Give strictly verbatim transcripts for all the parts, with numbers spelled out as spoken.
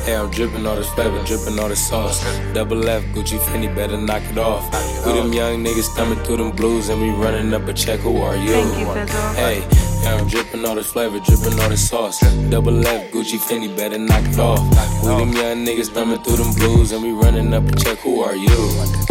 Hey, I'm drippin' all this flavor, drippin' all this sauce. Double F, Gucci, Fendi, better knock it off. We them young niggas thumbing through them blues and we running up a check. Who are you? Thank you, Fizzle. Hey, yeah, I'm drippin' all this flavor, drippin' all this sauce. Double F, Gucci, Fendi, better knock it off. We them young niggas thumbing through them blues and we running up a check. Who are you?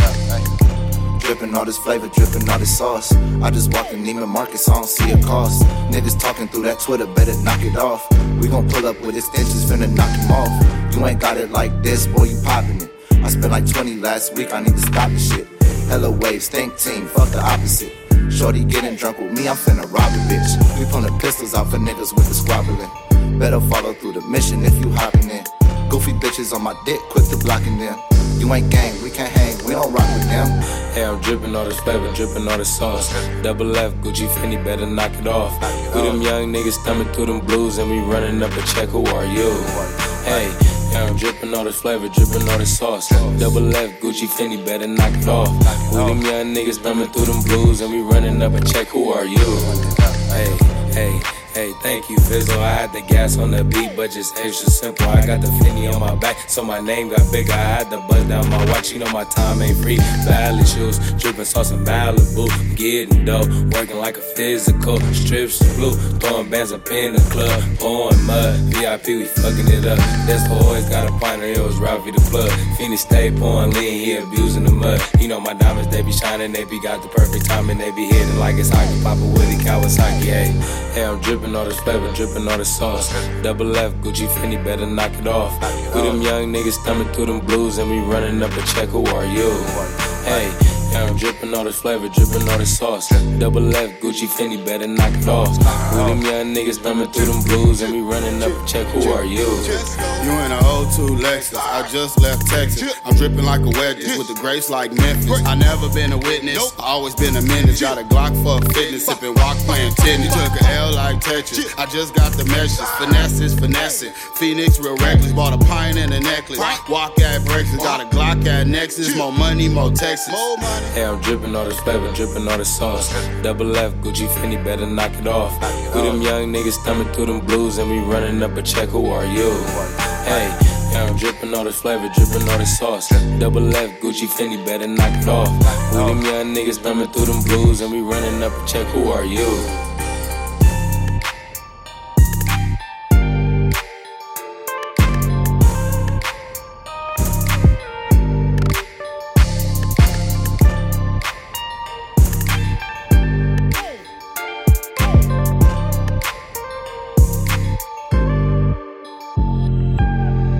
Drippin' all this flavor, drippin' all this sauce. I just walked in Neiman Marcus, I don't see a cost. Niggas talking through that Twitter, better knock it off. We gon' pull up with extensions, finna knock him off. You ain't got it like this, boy, you poppin' it. I spent like twenty last week, I need to stop this shit. Hella waves, think team, fuck the opposite. Shorty getting drunk with me, I'm finna rob a bitch. We pullin' pistols out for niggas with the squabbling. Better follow through the mission if you hoppin' in. Goofy bitches on my dick, quick to blocking them. You ain't gang, we can't hang, we don't rock with them. Hey, I'm drippin' all this flavor, drippin' all this sauce. Double F, Gucci, Fendi, better knock it off. We them young niggas thumbing through them blues and we running up a check. Who are you? Hey, yeah, I'm drippin' all this flavor, drippin' all this sauce. Double F, Gucci, Fendi, better knock it off. We them young niggas thumbing through them blues and we running up a check. Who are you? Hey, hey. Hey, thank you, Fizzle. I had the gas on the beat, but just extra simple. I got the Fendi on my back, so my name got bigger. I had to buzz down my watch, you know my time ain't free. Valley shoes, drippin' sauce in Malibu. Getting dope, working like a physical. Strips blue, throwing bands up in the club. Pouring mud, V I P, we fucking it up. That's who always got a partner, it was Ralphie the plug. Fendi stay pouring lean, he abusing the mud. You know my diamonds, they be shining, they be got the perfect timing. They be hitting like it's hockey, Papa Willie Kawasaki, hey. Hey, I'm drippin' all this flavor, drippin' all this sauce. Double F, Gucci, Fendi, better knock it off. We them young niggas thumbing through them blues and we running up a check. Who are you? Hey, yeah, I'm drippin' all this flavor, drippin' all this sauce. Double F, Gucci, Fendi, better knock it off. We them young niggas thumbing through them blues and we running up a check. Who are you? You in a oh two Lexus, I just left Texas. I'm drippin' like a wedges with the grace like Memphis. I never been a witness, I always been a menace. Got a Glock for fitness, sippin' walk playing tennis. Took a L like Tetris, I just got the meshes. Finesses, finessing, Phoenix real reckless. Bought a pint and a necklace, walk at breakfast. Got a Glock at Nexus, more money, more Texas. Hey, I'm drippin' all this flavor, drippin' all this sauce. Double F, Gucci, Fendi, better knock it off. We them young niggas thumbing through them blues and we running up a check. Who are you? Hey, yeah, I'm drippin' all this flavor, drippin' all this sauce. Double F, Gucci, Fendi, better knock it off. We them young niggas thumbing through them blues and we running up a check. Who are you?